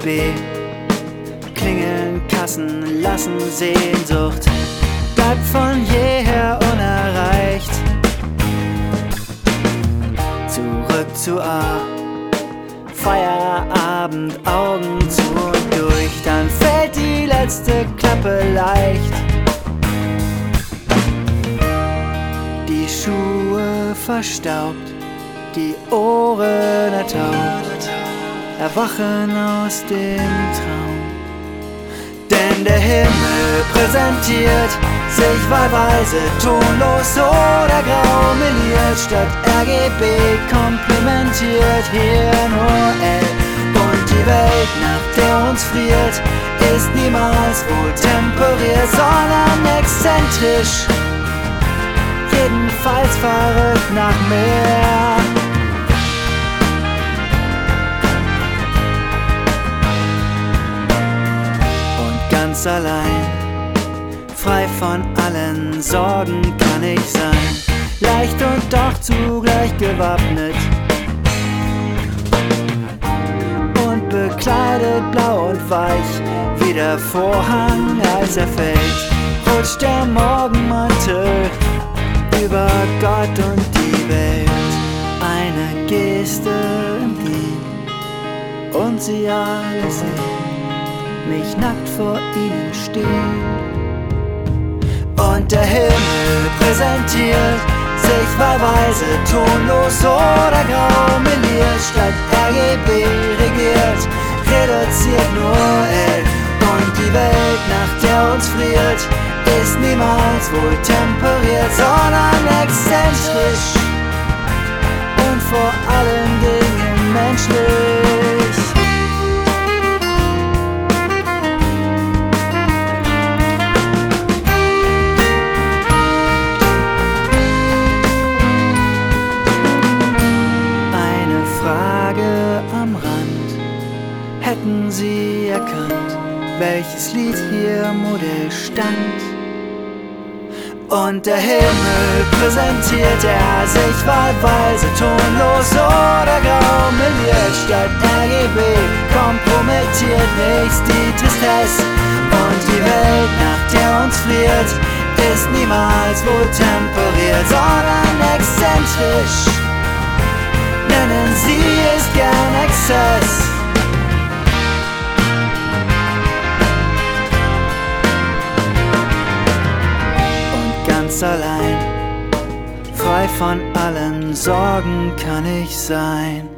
B. Klingeln, Kassen, lassen Sehnsucht, bleibt von jeher unerreicht. Zurück zu A, Feierabend, Augen zu und durch, dann fällt die letzte Klappe leicht. Die Schuhe verstaubt, die Ohren ertaucht, erwachen aus dem Traum. Denn der Himmel präsentiert sich wahlweise tonlos oder grau meliert, statt RGB komplementiert hier nur L. Und die Welt, nach der uns friert, ist niemals wohl temperiert, sondern exzentrisch, jedenfalls verrückt nach mehr. Und ganz allein, frei von allen Sorgen kann ich sein, leicht und doch zugleich gewappnet und bekleidet blau und weich wie der Vorhang, als er fällt, rutscht der Morgenmantel über Gott und die Welt. Eine Geste im Gehen und sie alle sehen mich nackt vor ihnen stehen. Und der Himmel präsentiert sich wahlweise tonlos oder grau meliert, statt RGB regiert, reduziert nur L. Und die Welt, nach der uns friert, ist niemals wohl temperiert, sondern exzentrisch und vor allen Dingen menschlich. Eine Frage am Rand: hätten Sie erkannt, welches Lied hier Modell stand? Und der Himmel präsentiert er sich wahlweise tonlos oder grau meliert, statt RGB kompromittiert nichts die Tristesse. Und die Welt, nach der uns friert, ist niemals wohl temperiert, sondern exzentrisch, nennen Sie es gern Exzess. Allein, frei von allen Sorgen kann ich sein.